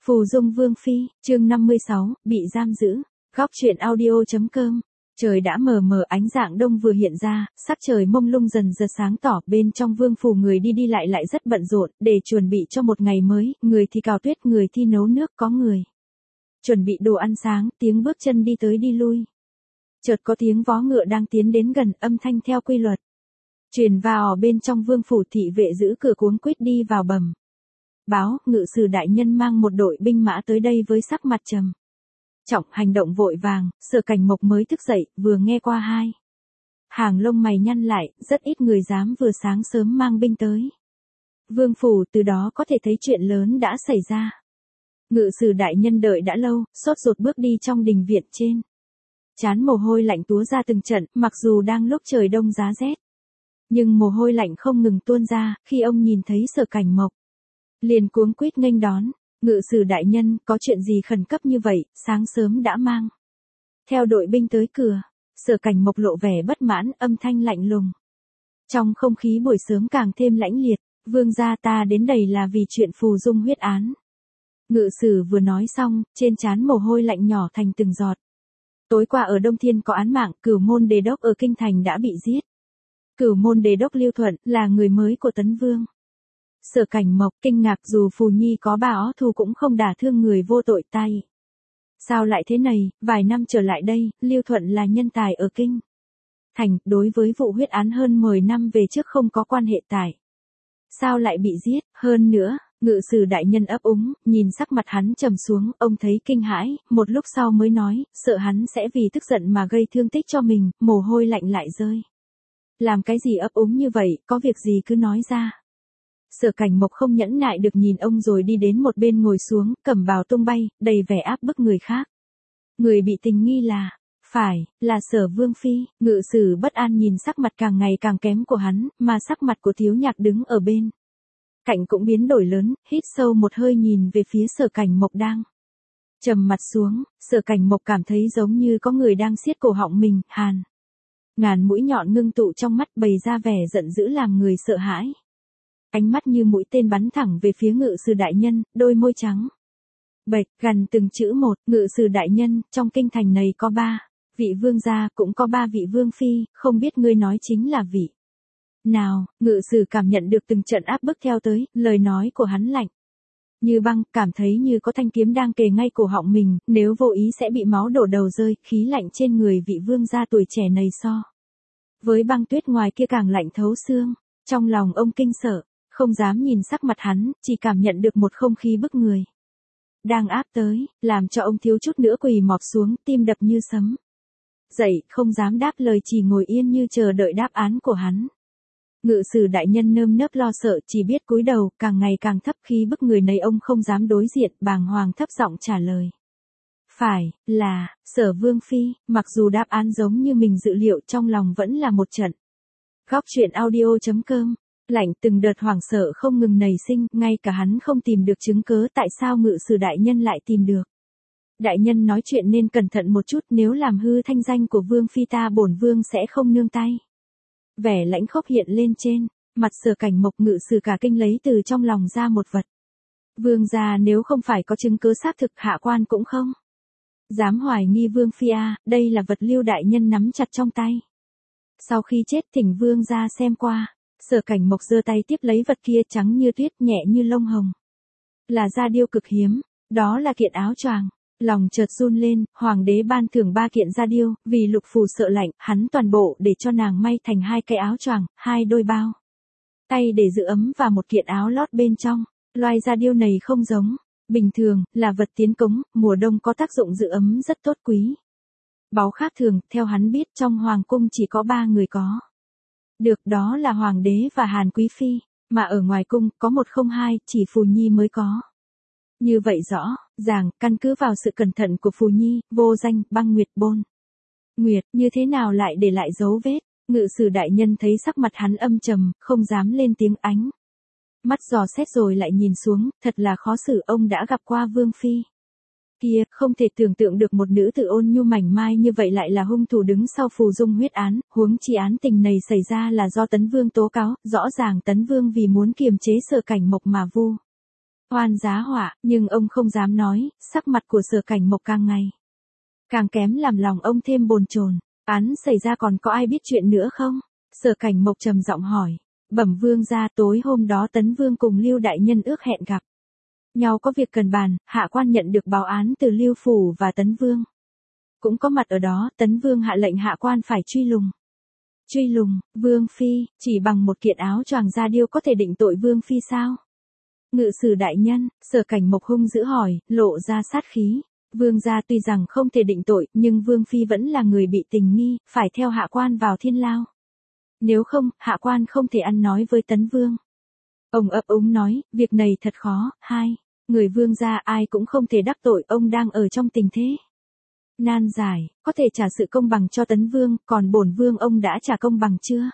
Phù Dung Vương Phi, chương 56, bị giam giữ. Góc truyện audio.com. Trời đã mờ mờ, ánh dạng đông vừa hiện ra, sắc trời mông lung dần dần sáng tỏ, bên trong vương phủ người đi đi lại rất bận rộn, để chuẩn bị cho một ngày mới, người thì cào tuyết, người thì nấu nước, có người chuẩn bị đồ ăn sáng, tiếng bước chân đi tới đi lui. Chợt có tiếng vó ngựa đang tiến đến gần, âm thanh theo quy luật truyền vào bên trong vương phủ. Thị vệ giữ cửa cuống quýt đi vào bẩm báo, ngự sử đại nhân mang một đội binh mã tới đây với sắc mặt trầm trọng, hành động vội vàng. Sở Cảnh Mộc mới thức dậy, vừa nghe qua hai hàng lông mày nhăn lại, rất ít người dám vừa sáng sớm mang binh tới vương phủ, từ đó có thể thấy chuyện lớn đã xảy ra. Ngự sử đại nhân đợi đã lâu, sốt ruột bước đi trong đình viện, trên trán mồ hôi lạnh túa ra từng trận, mặc dù đang lúc trời đông giá rét, nhưng mồ hôi lạnh không ngừng tuôn ra. Khi ông nhìn thấy Sở Cảnh Mộc, liền cuống quýt nghênh đón. Ngự sử đại nhân, có chuyện gì khẩn cấp như vậy, sáng sớm đã mang theo đội binh tới cửa. Sở Cảnh Mộc lộ vẻ bất mãn, âm thanh lạnh lùng. Trong không khí buổi sớm càng thêm lãnh liệt, vương gia, ta đến đây là vì chuyện Phù Dung huyết án. Ngự sử vừa nói xong, trên trán mồ hôi lạnh nhỏ thành từng giọt. Tối qua ở Đông Thiên có án mạng, Cửu Môn Đề Đốc ở Kinh Thành đã bị giết. Cửu Môn Đề Đốc Lưu Thuận là người mới của Tấn Vương. Sở Cảnh Mộc kinh ngạc, dù Phù Nhi có ba ó thù cũng không đả thương người vô tội tay. Sao lại thế này, vài năm trở lại đây, Lưu Thuận là nhân tài ở Kinh Thành, đối với vụ huyết án hơn 10 năm về trước không có quan hệ tại sao lại bị giết. Hơn nữa, ngự sử đại nhân ấp úng, nhìn sắc mặt hắn trầm xuống, ông thấy kinh hãi, một lúc sau mới nói, sợ hắn sẽ vì tức giận mà gây thương tích cho mình. Mồ hôi lạnh lại rơi. Làm cái gì ấp úng như vậy, có việc gì cứ nói ra. Sở Cảnh Mộc không nhẫn nại được nhìn ông rồi đi đến một bên ngồi xuống, cẩm bào tung bay, đầy vẻ áp bức người khác. Người bị tình nghi là Sở Vương Phi. Ngự sử bất an nhìn sắc mặt càng ngày càng kém của hắn, mà sắc mặt của Thiếu Nhạc đứng ở bên cạnh cũng biến đổi lớn, hít sâu một hơi nhìn về phía Sở Cảnh Mộc đang trầm mặt xuống. Sở Cảnh Mộc cảm thấy giống như có người đang siết cổ họng mình, ngàn mũi nhọn ngưng tụ trong mắt, bày ra vẻ giận dữ làm người sợ hãi. Ánh mắt như mũi tên bắn thẳng về phía ngự sử đại nhân, đôi môi trắng bệch gần từng chữ một. Ngự sử đại nhân, trong kinh thành này có 3 vị vương gia, cũng có 3 vị vương phi, không biết ngươi nói chính là vị nào? Ngự sử cảm nhận được từng trận áp bức theo tới, lời nói của hắn lạnh như băng, cảm thấy như có thanh kiếm đang kề ngay cổ họng mình, nếu vô ý sẽ bị máu đổ đầu rơi. Khí lạnh trên người vị vương gia tuổi trẻ này so với băng tuyết ngoài kia càng lạnh thấu xương. Trong lòng ông kinh sợ, không dám nhìn sắc mặt hắn, chỉ cảm nhận được một không khí bức người đang áp tới, làm cho ông thiếu chút nữa quỳ mọp xuống, tim đập như sấm. Dậy, không dám đáp lời, chỉ ngồi yên như chờ đợi đáp án của hắn. Ngự sử đại nhân nơm nớp lo sợ, chỉ biết cúi đầu, càng ngày càng thấp. Khi bức người này ông không dám đối diện, bàng hoàng thấp giọng trả lời. Phải, là Sở Vương Phi. Mặc dù đáp án giống như mình dự liệu, trong lòng vẫn là một trận. Góc truyện audio.com. Lạnh từng đợt hoảng sợ không ngừng nảy sinh, ngay cả hắn không tìm được chứng cớ tại sao ngự sử đại nhân lại tìm được. Đại nhân nói chuyện nên cẩn thận một chút, nếu làm hư thanh danh của Vương Phi ta bổn Vương sẽ không nương tay. Vẻ lãnh khốc hiện lên trên mặt Sở Cảnh Mộc. Ngự sử cả kinh lấy từ trong lòng ra một vật. Vương gia, nếu không phải có chứng cứ xác thực, hạ quan cũng không dám hoài nghi Vương Phi a. Đây là vật Lưu đại nhân nắm chặt trong tay. Sau khi chết thỉnh Vương gia xem qua. Sở Cảnh Mộc giơ tay tiếp lấy vật kia, trắng như tuyết, nhẹ như lông hồng. Là da điêu cực hiếm, đó là kiện áo choàng. Lòng chợt run lên, hoàng đế ban thưởng 3 kiện da điêu, vì Lục Phù sợ lạnh, hắn toàn bộ để cho nàng may thành 2 cái áo choàng, 2 đôi bao tay để giữ ấm và một kiện áo lót bên trong. Loài da điêu này không giống bình thường, là vật tiến cống, mùa đông có tác dụng giữ ấm rất tốt quý. Báu khác thường, theo hắn biết trong hoàng cung chỉ có 3 người có được, đó là hoàng đế và Hàn Quý Phi, mà ở ngoài cung có 1 không 2, chỉ Phù Nhi mới có. Như vậy rõ ràng, căn cứ vào sự cẩn thận của Phù Nhi, vô danh, băng nguyệt bôn nguyệt, như thế nào lại để lại dấu vết. Ngự sử đại nhân thấy sắc mặt hắn âm trầm, không dám lên tiếng, ánh mắt dò xét rồi lại nhìn xuống, thật là khó xử. Ông đã gặp qua Vương Phi kia, không thể tưởng tượng được một nữ tử ôn nhu mảnh mai như vậy lại là hung thủ đứng sau Phù Dung huyết án. Huống chi án tình này xảy ra là do Tấn Vương tố cáo, rõ ràng Tấn Vương vì muốn kiềm chế Sở Cảnh Mộc mà vu oan giá họa, nhưng ông không dám nói, sắc mặt của Sở Cảnh Mộc càng ngày càng kém làm lòng ông thêm bồn chồn. Án xảy ra còn có ai biết chuyện nữa không? Sở Cảnh Mộc trầm giọng hỏi. Bẩm vương gia, tối hôm đó Tấn Vương cùng Lưu đại nhân ước hẹn gặp nhau có việc cần bàn, hạ quan nhận được báo án từ Lưu phủ và Tấn Vương cũng có mặt ở đó. Tấn Vương hạ lệnh hạ quan phải truy lùng. Truy lùng, Vương phi, chỉ bằng một kiện áo choàng da điêu có thể định tội Vương phi sao? Ngự sử đại nhân, Sở Cảnh Mộc hung dữ hỏi, lộ ra sát khí. Vương gia tuy rằng không thể định tội, nhưng Vương phi vẫn là người bị tình nghi, phải theo hạ quan vào thiên lao. Nếu không, hạ quan không thể ăn nói với Tấn Vương. Ông ấp úng nói, việc này thật khó. Người Vương gia ai cũng không thể đắc tội, ông đang ở trong tình thế nan giải, có thể trả sự công bằng cho Tấn Vương, còn bổn vương ông đã trả công bằng chưa?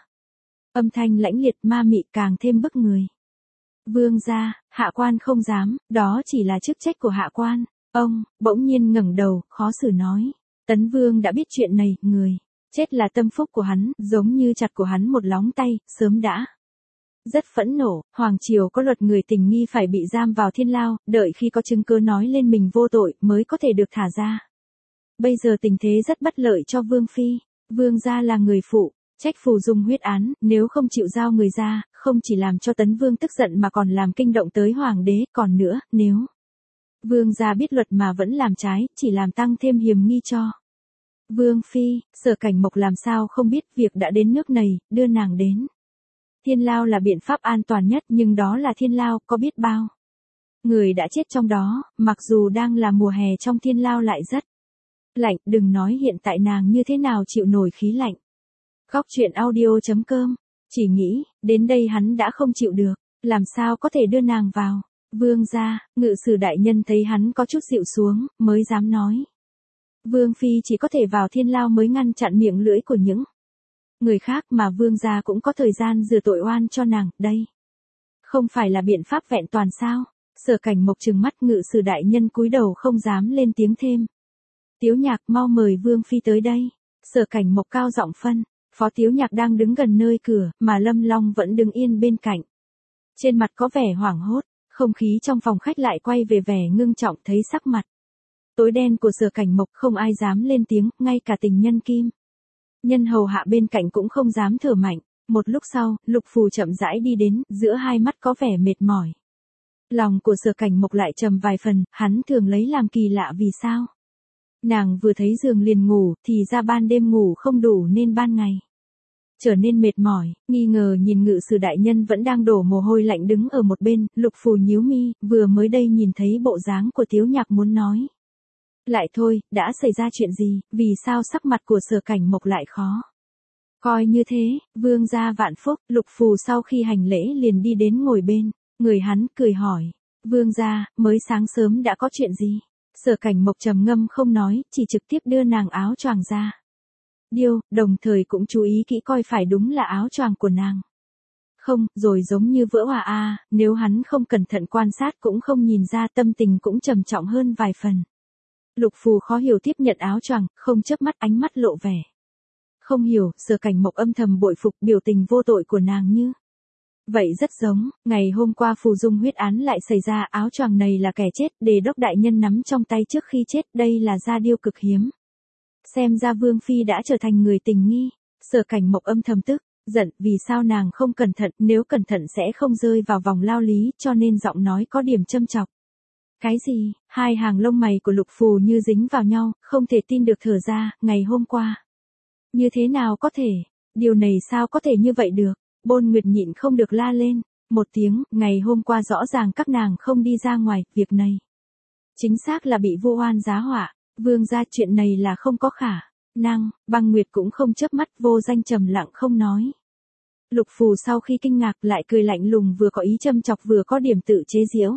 Âm thanh lãnh liệt ma mị càng thêm bức người. Vương gia, hạ quan không dám, đó chỉ là chức trách của hạ quan. Ông, bỗng nhiên ngẩng đầu, khó xử nói. Tấn Vương đã biết chuyện này, người chết là tâm phúc của hắn, giống như chặt của hắn một lóng tay, sớm đã rất phẫn nộ. Hoàng triều có luật người tình nghi phải bị giam vào thiên lao, đợi khi có chứng cứ nói lên mình vô tội mới có thể được thả ra. Bây giờ tình thế rất bất lợi cho Vương phi. Vương gia là người phụ trách phù dung huyết án, nếu không chịu giao người ra, không chỉ làm cho Tấn Vương tức giận mà còn làm kinh động tới hoàng đế. Còn nữa, nếu Vương gia biết luật mà vẫn làm trái, chỉ làm tăng thêm hiểm nghi cho Vương phi. Sở Cảnh Mộc làm sao không biết, việc đã đến nước này, đưa nàng đến thiên lao là biện pháp an toàn nhất, nhưng đó là thiên lao, có biết bao người đã chết trong đó, mặc dù đang là mùa hè trong thiên lao lại rất lạnh, đừng nói hiện tại nàng như thế nào chịu nổi khí lạnh. Góc truyện audio.com, chỉ nghĩ, đến đây hắn đã không chịu được, làm sao có thể đưa nàng vào. Vương gia, ngự sử đại nhân thấy hắn có chút dịu xuống, mới dám nói. Vương phi chỉ có thể vào thiên lao mới ngăn chặn miệng lưỡi của những người khác, mà vương gia cũng có thời gian rửa tội oan cho nàng, đây không phải là biện pháp vẹn toàn sao? Sở Cảnh Mộc trừng mắt, ngự sử đại nhân cúi đầu không dám lên tiếng thêm. Tiếu Nhạc, mau mời Vương phi tới đây. Sở Cảnh Mộc cao giọng phân. Phó Tiếu Nhạc đang đứng gần nơi cửa, mà Lâm Long vẫn đứng yên bên cạnh. Trên mặt có vẻ hoảng hốt, không khí trong phòng khách lại quay về vẻ ngưng trọng. Thấy sắc mặt tối đen của Sở Cảnh Mộc, không ai dám lên tiếng, ngay cả tình nhân Kim Nhân hầu hạ bên cạnh cũng không dám thở mạnh. Một lúc sau, Lục Phù chậm rãi đi đến, giữa hai mắt có vẻ mệt mỏi. Lòng của Sở Cảnh Mộc lại trầm vài phần, hắn thường lấy làm kỳ lạ vì sao nàng vừa thấy giường liền ngủ, thì ra ban đêm ngủ không đủ nên ban ngày trở nên mệt mỏi. Nghi ngờ nhìn ngự sử đại nhân vẫn đang đổ mồ hôi lạnh đứng ở một bên, Lục Phù nhíu mi, vừa mới đây nhìn thấy bộ dáng của Tiếu Nhạc muốn nói lại thôi, đã xảy ra chuyện gì, vì sao sắc mặt của Sở Cảnh Mộc lại khó coi như thế? Vương gia vạn phúc. Lục Phù sau khi hành lễ liền đi đến ngồi bên người hắn, cười hỏi. Vương gia, mới sáng sớm đã có chuyện gì? Sở Cảnh Mộc trầm ngâm không nói, chỉ trực tiếp đưa nàng áo choàng ra điêu, đồng thời cũng chú ý kỹ coi phải đúng là áo choàng của nàng không, rồi giống như vỡ hòa nếu hắn không cẩn thận quan sát cũng không nhìn ra. Tâm tình cũng trầm trọng hơn vài phần. Lục Phù khó hiểu tiếp nhận áo choàng, không chớp mắt, ánh mắt lộ vẻ không hiểu. Sở Cảnh Mộc âm thầm bội phục biểu tình vô tội của nàng, như vậy rất giống ngày hôm qua phù dung huyết án lại xảy ra. Áo choàng này là kẻ chết Đề đốc đại nhân nắm trong tay trước khi chết, đây là da điêu cực hiếm. Xem ra Vương phi đã trở thành người tình nghi. Sở Cảnh Mộc âm thầm tức giận, vì sao nàng không cẩn thận, nếu cẩn thận sẽ không rơi vào vòng lao lý, cho nên giọng nói có điểm châm chọc. Cái gì? Hai hàng lông mày của Lục Phù như dính vào nhau, không thể tin được thở ra. Ngày hôm qua, như thế nào có thể? Điều này sao có thể như vậy được? Bôn Nguyệt nhịn không được la lên một tiếng. Ngày hôm qua rõ ràng các nàng không đi ra ngoài, việc này chính xác là bị vu oan giá họa. Vương gia, chuyện này là không có khả năng. Băng Nguyệt cũng không chớp mắt, vô danh trầm lặng không nói. Lục Phù sau khi kinh ngạc lại cười lạnh lùng, vừa có ý châm chọc vừa có điểm tự chế giễu.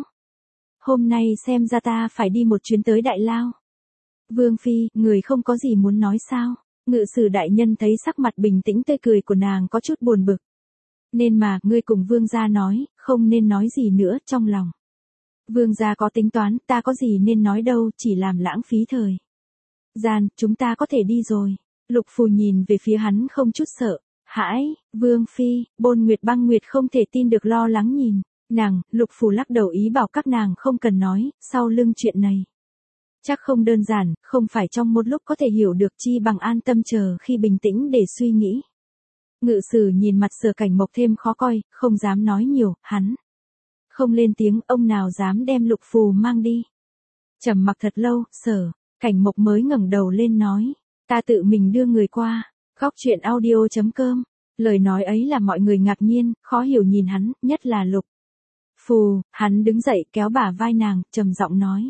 Hôm nay xem ra ta phải đi một chuyến tới Đại Lao. Vương phi, người không có gì muốn nói sao? Ngự sử đại nhân thấy sắc mặt bình tĩnh tươi cười của nàng có chút buồn bực. Nên mà, ngươi cùng vương gia nói, không nên nói gì nữa. Trong lòng vương gia có tính toán, ta có gì nên nói đâu, chỉ làm lãng phí thời gian. Chúng ta có thể đi rồi. Lục Phù nhìn về phía hắn không chút sợ hãi. Vương phi, Bôn Nguyệt Băng Nguyệt không thể tin được lo lắng nhìn Lục Phù lắc đầu ý bảo các nàng không cần nói, sau lưng chuyện này. Chắc không đơn giản, không phải trong một lúc có thể hiểu được, chi bằng an tâm chờ khi bình tĩnh để suy nghĩ. Ngự sử nhìn mặt Sở Cảnh Mộc thêm khó coi, không dám nói nhiều, hắn không lên tiếng, ông nào dám đem Lục Phù mang đi. Trầm mặc thật lâu, Sở Cảnh Mộc mới ngẩng đầu lên nói, ta tự mình đưa người qua. Góc truyện audio.com. Lời nói ấy là mọi người ngạc nhiên, khó hiểu nhìn hắn, nhất là Lục Phù. Hắn đứng dậy kéo bả vai nàng, trầm giọng nói,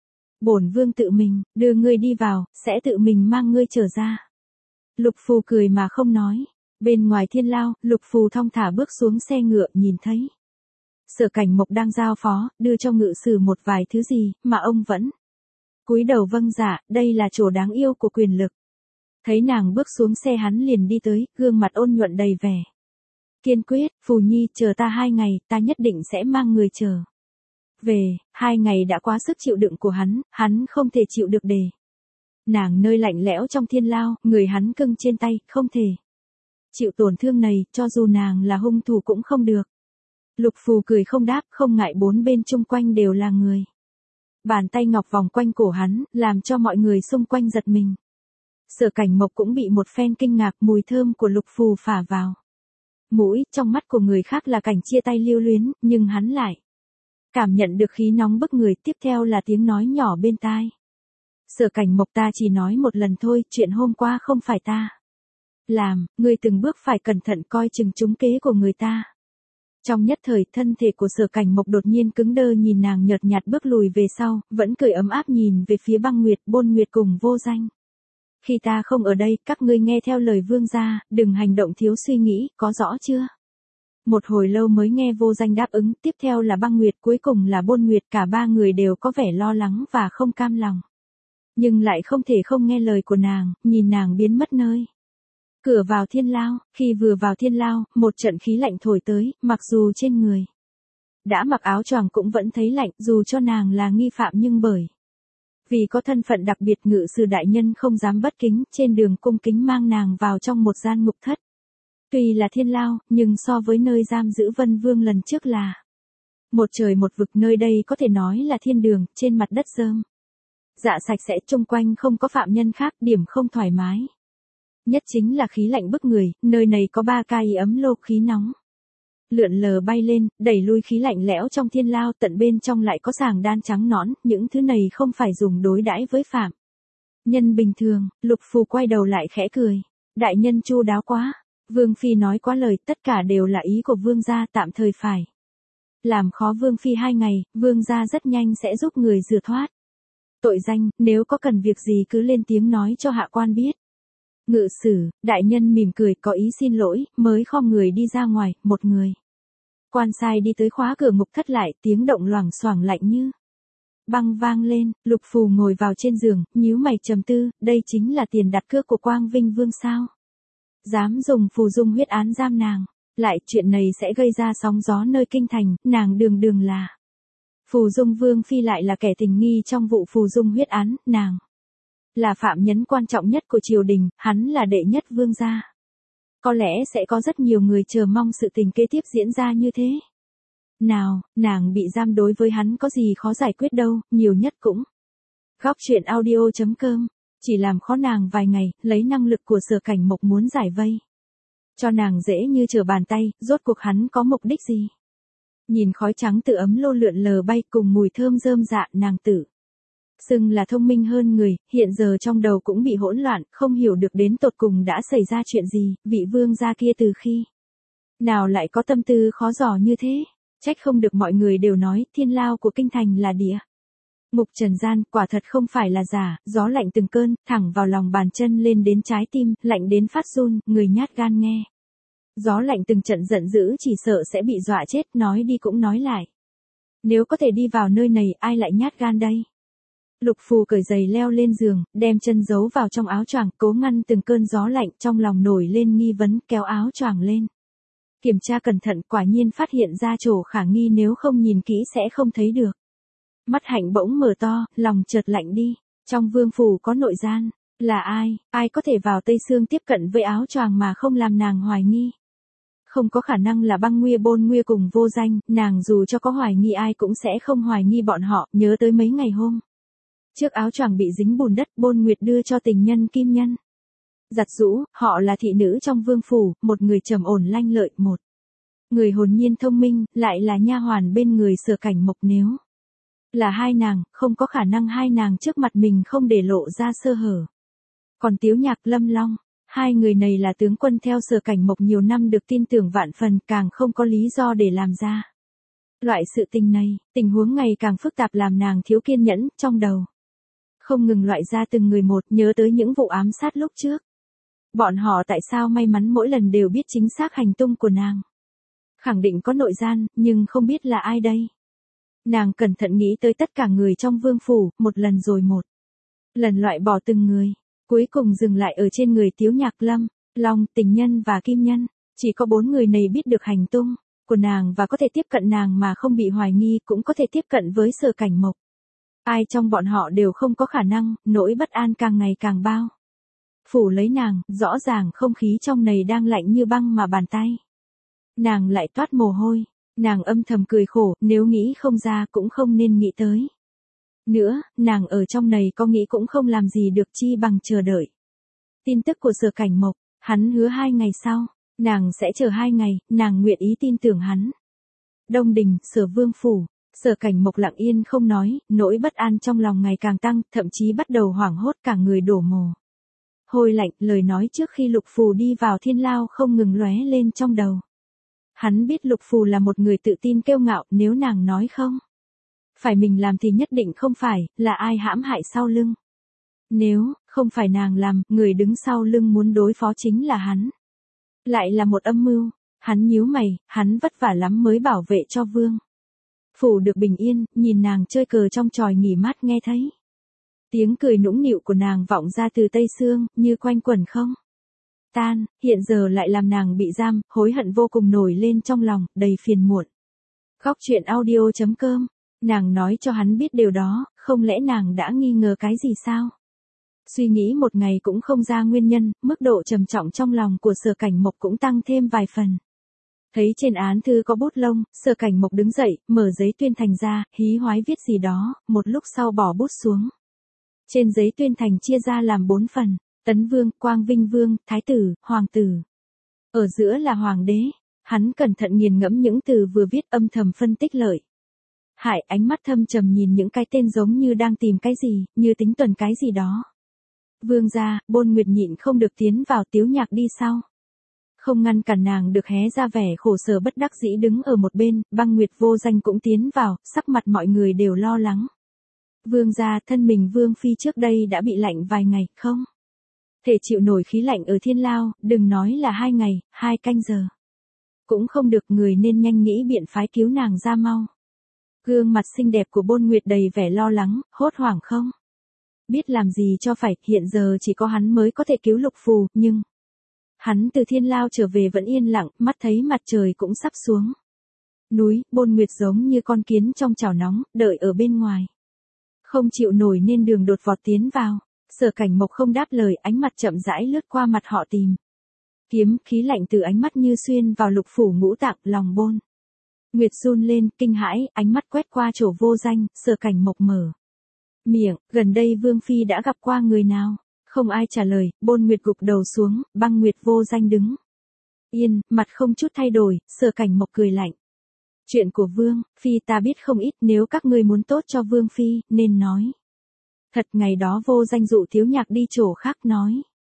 bổn vương tự mình đưa ngươi đi vào, sẽ tự mình mang ngươi trở ra. Lục Phù cười mà không nói. Bên ngoài thiên lao, Lục Phù thong thả bước xuống xe ngựa, nhìn thấy Sở Cảnh Mộc đang giao phó, đưa cho ngự sử một vài thứ gì, mà ông vẫn cúi đầu vâng dạ, đây là chỗ đáng yêu của quyền lực. Thấy nàng bước xuống xe hắn liền đi tới, gương mặt ôn nhuận đầy vẻ kiên quyết, Phù Nhi chờ ta 2 ngày, ta nhất định sẽ mang người trở về. 2 ngày đã quá sức chịu đựng của hắn không thể chịu được để nàng nơi lạnh lẽo trong thiên lao, người hắn cưng trên tay, không thể chịu tổn thương này, cho dù nàng là hung thủ cũng không được. Lục Phù cười không đáp, không ngại bốn bên chung quanh đều là người. Bàn tay ngọc vòng quanh cổ hắn, làm cho mọi người xung quanh giật mình. Sở Cảnh Mộc cũng bị một phen kinh ngạc, mùi thơm của Lục Phù phả vào mũi, trong mắt của người khác là cảnh chia tay lưu luyến, nhưng hắn lại cảm nhận được khí nóng bức người, tiếp theo là tiếng nói nhỏ bên tai. Sở Cảnh Mộc, ta chỉ nói một lần thôi, chuyện hôm qua không phải ta làm, ngươi từng bước phải cẩn thận coi chừng trúng kế của người ta. Trong nhất thời, thân thể của Sở Cảnh Mộc đột nhiên cứng đơ, nhìn nàng nhợt nhạt bước lùi về sau, vẫn cười ấm áp nhìn về phía Băng Nguyệt, Bôn Nguyệt cùng Vô Danh. Khi ta không ở đây, các ngươi nghe theo lời vương gia, đừng hành động thiếu suy nghĩ, có rõ chưa? Một hồi lâu mới nghe Vô Danh đáp ứng, tiếp theo là Băng Nguyệt, cuối cùng là Bôn Nguyệt, cả ba người đều có vẻ lo lắng và không cam lòng. Nhưng lại không thể không nghe lời của nàng, nhìn nàng biến mất nơi cửa vào thiên lao. Khi vừa vào thiên lao, một trận khí lạnh thổi tới, mặc dù trên người đã mặc áo choàng cũng vẫn thấy lạnh, dù cho nàng là nghi phạm nhưng bởi vì có thân phận đặc biệt, ngự sử đại nhân không dám bất kính, trên đường cung kính mang nàng vào trong một gian ngục thất. Tuy là thiên lao, nhưng so với nơi giam giữ Vân Vương lần trước là một trời một vực, nơi đây có thể nói là thiên đường, trên mặt đất rơm dạ sạch sẽ, chung quanh không có phạm nhân khác, điểm không thoải mái nhất chính là khí lạnh bức người, nơi này có 3 ca y ấm lô khí nóng lượn lờ bay lên, đẩy lui khí lạnh lẽo trong thiên lao, tận bên trong lại có sàng đan trắng nõn, những thứ này không phải dùng đối đãi với phạm nhân bình thường. Lục Phù quay đầu lại khẽ cười, đại nhân chu đáo quá, Vương phi nói quá lời, tất cả đều là ý của vương gia, tạm thời phải làm khó Vương phi 2 ngày, vương gia rất nhanh sẽ giúp người rửa thoát tội danh, nếu có cần việc gì cứ lên tiếng nói cho hạ quan biết. Ngự sử, đại nhân mỉm cười, có ý xin lỗi, mới khom người đi ra ngoài, một người quan sai đi tới khóa cửa ngục thất lại, tiếng động loảng xoảng lạnh như băng vang lên. Lục Phù ngồi vào trên giường, nhíu mày trầm tư, đây chính là tiền đặt cược của Quang Vinh Vương sao? Dám dùng phù dung huyết án giam nàng, lại chuyện này sẽ gây ra sóng gió nơi kinh thành, nàng đường đường là Phù Dung Vương phi lại là kẻ tình nghi trong vụ phù dung huyết án, nàng là phạm nhân quan trọng nhất của triều đình, hắn là đệ nhất vương gia. Có lẽ sẽ có rất nhiều người chờ mong sự tình kế tiếp diễn ra như thế nào, nàng bị giam đối với hắn có gì khó giải quyết đâu, nhiều nhất cũng góc truyện audio.com, chỉ làm khó nàng vài ngày, lấy năng lực của Sở Cảnh Mộc muốn giải vây cho nàng dễ như trở bàn tay, rốt cuộc hắn có mục đích gì? Nhìn khói trắng từ ấm lô lượn lờ bay cùng mùi thơm rơm dạ, nàng tự xưng là thông minh hơn người, hiện giờ trong đầu cũng bị hỗn loạn, không hiểu được đến tột cùng đã xảy ra chuyện gì, vị vương gia kia từ khi nào lại có tâm tư khó dò như thế, trách không được mọi người đều nói, thiên lao của kinh thành là địa ngục trần gian, quả thật không phải là giả, gió lạnh từng cơn, thẳng vào lòng bàn chân lên đến trái tim, lạnh đến phát run, người nhát gan nghe. Gió lạnh từng trận giận dữ chỉ sợ sẽ bị dọa chết, nói đi cũng nói lại. Nếu có thể đi vào nơi này, ai lại nhát gan đây? Lục Phù cởi giày leo lên giường, đem chân giấu vào trong áo choàng, cố ngăn từng cơn gió lạnh, trong lòng nổi lên nghi vấn, kéo áo choàng lên. Kiểm tra cẩn thận, quả nhiên phát hiện ra chỗ khả nghi, nếu không nhìn kỹ sẽ không thấy được. Mắt Hạnh bỗng mở to, lòng chợt lạnh đi, trong vương phủ có nội gian, là ai có thể vào Tây Sương tiếp cận với áo choàng mà không làm nàng hoài nghi? Không có khả năng là Băng Nguya Bôn Nguya cùng Vô Danh, nàng dù cho có hoài nghi ai cũng sẽ không hoài nghi bọn họ, nhớ tới mấy ngày hôm trước áo choàng bị dính bùn đất Bôn Nguyệt đưa cho tình nhân Kim Nhân. Giặt rũ, họ là thị nữ trong vương phủ, một người trầm ổn lanh lợi, một người hồn nhiên thông minh, lại là nha hoàn bên người Sở Cảnh Mộc, nếu là hai nàng, không có khả năng hai nàng trước mặt mình không để lộ ra sơ hở. Còn Tiếu Nhạc, Lâm Long, hai người này là tướng quân theo Sở Cảnh Mộc nhiều năm được tin tưởng vạn phần, càng không có lý do để làm ra loại sự tình này. Tình huống ngày càng phức tạp làm nàng thiếu kiên nhẫn, trong đầu không ngừng loại ra từng người một, nhớ tới những vụ ám sát lúc trước. Bọn họ tại sao may mắn mỗi lần đều biết chính xác hành tung của nàng. Khẳng định có nội gian, nhưng không biết là ai đây. Nàng cẩn thận nghĩ tới tất cả người trong vương phủ, một lần rồi một lần loại bỏ từng người. Cuối cùng dừng lại ở trên người Tiếu Nhạc, Lâm Long, tình nhân và Kim Nhân. Chỉ có 4 người này biết được hành tung của nàng và có thể tiếp cận nàng mà không bị hoài nghi, cũng có thể tiếp cận với Sở Cảnh Mộc. Ai trong bọn họ đều không có khả năng, nỗi bất an càng ngày càng bao phủ lấy nàng, rõ ràng không khí trong này đang lạnh như băng mà bàn tay nàng lại toát mồ hôi. Nàng âm thầm cười khổ, nếu nghĩ không ra cũng không nên nghĩ tới nữa, nàng ở trong này có nghĩ cũng không làm gì được, chi bằng chờ đợi tin tức của Sở Cảnh Mộc. Hắn hứa 2 ngày sau, nàng sẽ chờ 2 ngày, nàng nguyện ý tin tưởng hắn. Đông Đình, Sở Vương phủ. Sở Cảnh Mộc lặng yên không nói, nỗi bất an trong lòng ngày càng tăng, thậm chí bắt đầu hoảng hốt, cả người đổ mồ hôi lạnh. Lời nói trước khi Lục Phù đi vào thiên lao không ngừng lóe lên trong đầu. Hắn biết Lục Phù là một người tự tin kiêu ngạo, nếu nàng nói không phải mình làm thì nhất định không phải, là ai hãm hại sau lưng. Nếu không phải nàng làm, người đứng sau lưng muốn đối phó chính là hắn. Lại là một âm mưu. Hắn nhíu mày, hắn vất vả lắm mới bảo vệ cho vương phủ được bình yên, nhìn nàng chơi cờ trong chòi nghỉ mát, nghe thấy tiếng cười nũng nịu của nàng vọng ra từ Tây Sương, như quanh quẩn không tan, hiện giờ lại làm nàng bị giam, hối hận vô cùng nổi lên trong lòng, đầy phiền muộn. Góc truyện audio.com. Nàng nói cho hắn biết điều đó, không lẽ nàng đã nghi ngờ cái gì sao? Suy nghĩ một ngày cũng không ra nguyên nhân, mức độ trầm trọng trong lòng của Sở Cảnh Mộc cũng tăng thêm vài phần. Thấy trên án thư có bút lông, Sở Cảnh Mộc đứng dậy, mở giấy tuyên thành ra, hí hoái viết gì đó, một lúc sau bỏ bút xuống. Trên giấy tuyên thành chia ra làm 4 phần, Tấn Vương, Quang Vinh Vương, Thái tử, Hoàng tử. Ở giữa là Hoàng đế. Hắn cẩn thận nghiền ngẫm những từ vừa viết, âm thầm phân tích lợi hại, ánh mắt thâm trầm nhìn những cái tên giống như đang tìm cái gì, như tính tuần cái gì đó. Vương gia, Bôn Nguyệt nhịn không được tiến vào. Tiếu Nhạc đi sau, không ngăn cản nàng được, hé ra vẻ khổ sở bất đắc dĩ đứng ở một bên. Băng Nguyệt, Vô Danh cũng tiến vào, sắc mặt mọi người đều lo lắng. Vương gia, thân mình Vương phi trước đây đã bị lạnh vài ngày, không thể chịu nổi khí lạnh ở thiên lao, đừng nói là 2 ngày, 2 canh giờ cũng không được, người nên nhanh nghĩ biện phái cứu nàng ra mau. Gương mặt xinh đẹp của Bôn Nguyệt đầy vẻ lo lắng, hốt hoảng không biết làm gì cho phải. Hiện giờ chỉ có hắn mới có thể cứu Lục Phù, nhưng hắn từ thiên lao trở về vẫn yên lặng, mắt thấy mặt trời cũng sắp xuống núi. Bôn Nguyệt giống như con kiến trong chảo nóng, đợi ở bên ngoài không chịu nổi nên đường đột vọt tiến vào. Sở Cảnh Mộc không đáp lời, ánh mặt chậm rãi lướt qua mặt họ tìm kiếm, khí lạnh từ ánh mắt như xuyên vào Lục Phủ ngũ tạng. Lòng Bôn Nguyệt run lên, kinh hãi, ánh mắt quét qua chỗ Vô Danh. Sở Cảnh Mộc mở miệng, gần đây Vương phi đã gặp qua người nào? Không ai trả lời. Bôn Nguyệt gục đầu xuống. Băng Nguyệt, Vô Danh đứng yên, mặt không chút thay đổi. Sở Cảnh Mộc cười lạnh. Chuyện của Vương phi ta biết không ít, nếu các ngươi muốn tốt cho Vương phi, nên nói thật. Ngày đó Vô Danh dụ Tiếu Nhạc đi chỗ khác, nói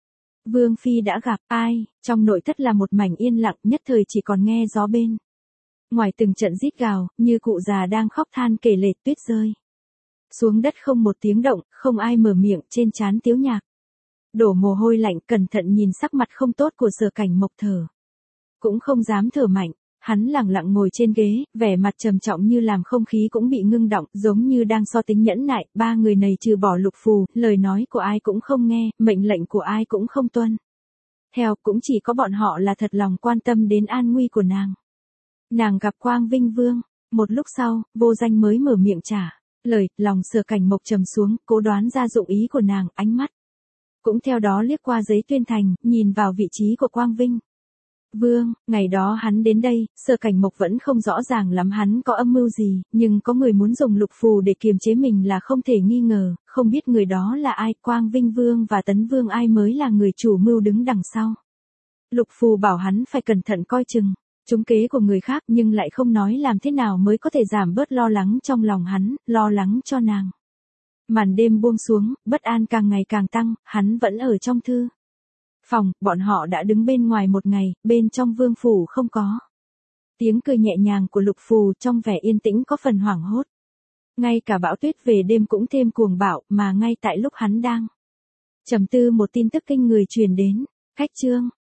Vương phi đã gặp ai. Trong nội thất là một mảnh yên lặng, nhất thời chỉ còn nghe gió bên ngoài từng trận rít gào, như cụ già đang khóc than kể lể. Tuyết rơi xuống đất không một tiếng động, không ai mở miệng. Trên trán Tiếu Nhạc đổ mồ hôi lạnh, cẩn thận nhìn sắc mặt không tốt của Sở Cảnh Mộc, thở cũng không dám thở mạnh. Hắn lẳng lặng ngồi trên ghế, vẻ mặt trầm trọng như làm không khí cũng bị ngưng động, giống như đang so tính nhẫn nại. 3 người này trừ bỏ Lục Phù, lời nói của ai cũng không nghe, mệnh lệnh của ai cũng không tuân theo, cũng chỉ có bọn họ là thật lòng quan tâm đến an nguy của nàng. Nàng gặp Quang Vinh Vương, một lúc sau, Vô Danh mới mở miệng trả lời. Lòng Sở Cảnh Mộc trầm xuống, cố đoán ra dụng ý của nàng, ánh mắt cũng theo đó liếc qua giấy tuyên thành, nhìn vào vị trí của Quang Vinh Vương, ngày đó hắn đến đây, Sở Cảnh Mộc vẫn không rõ ràng lắm hắn có âm mưu gì, nhưng có người muốn dùng lục phù để kiềm chế mình là không thể nghi ngờ, không biết người đó là ai, Quang Vinh Vương và Tấn Vương ai mới là người chủ mưu đứng đằng sau. Lục phù bảo hắn phải cẩn thận coi chừng, trúng kế của người khác nhưng lại không nói làm thế nào mới có thể giảm bớt lo lắng trong lòng hắn, lo lắng cho nàng. Màn đêm buông xuống, bất an càng ngày càng tăng, hắn vẫn ở trong thư phòng, bọn họ đã đứng bên ngoài một ngày, bên trong vương phủ không có tiếng cười nhẹ nhàng của lục phù, trong vẻ yên tĩnh có phần hoảng hốt. Ngay cả bão tuyết về đêm cũng thêm cuồng bạo, mà ngay tại lúc hắn đang trầm tư một tin tức kinh người truyền đến. Khách Trương,